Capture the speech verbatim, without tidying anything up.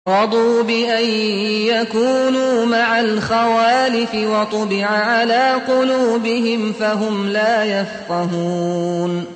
رَضُوا بِأَن يَكُونُوا مَعَ الْخَوَالِفِ وَطُبِعَ عَلَىٰ قُلُوبِهِمْ فَهُمْ لَا يَفْقَهُونَ